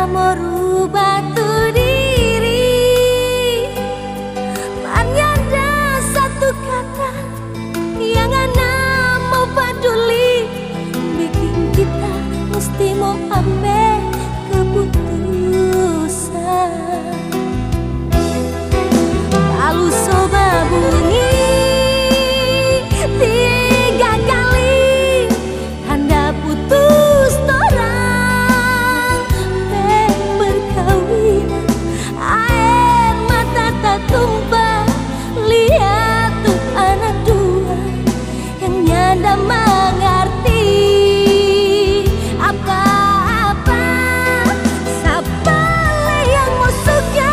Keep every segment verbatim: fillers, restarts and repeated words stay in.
mau rubah tu diri, ada satu kata yang ana mau peduli, bikin kita mesti mau ambil keputusan. Kalau coba bunyi tiga kali, tanda putus torang berkawinan, air mata tak tumpah, lihat tuh anak dua yang nyanda mengerti apa-apa. Siapa yang mau suka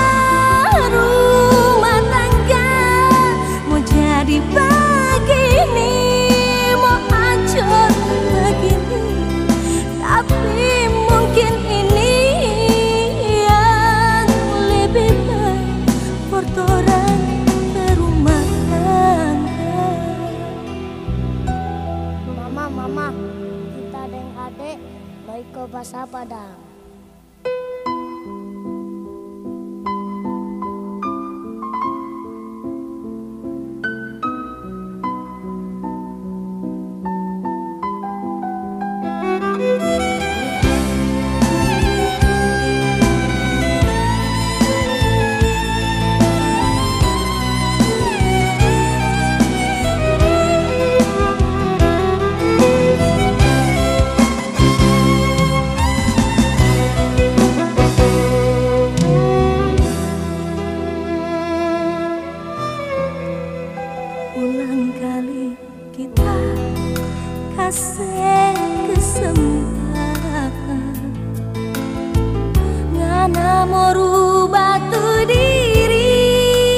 rumah tangga, mau jadi begini, mau hancur begini, tapi mungkin ini yang lebih baik buat orang berumah tangga. Mama, mama, kita dan adik baik ke Pasar Padang. Ulang kali kita kasih kesempatan, ngana mau rubah tu diri,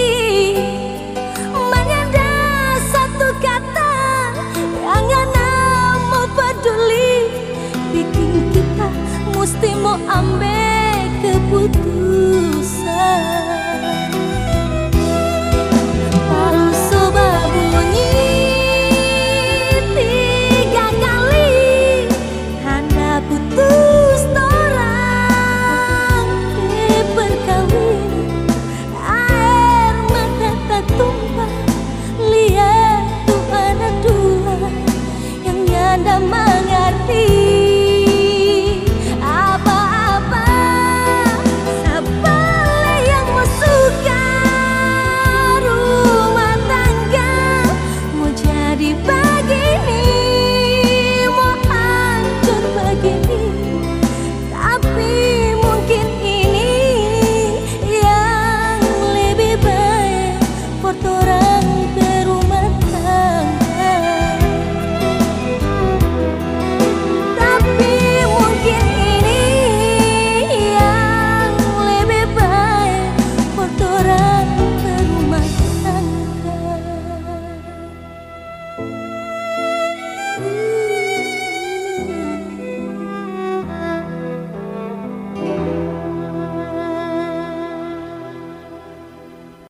ada satu kata yang ngana mau peduli, bikin kita mesti mau ambil keputusan.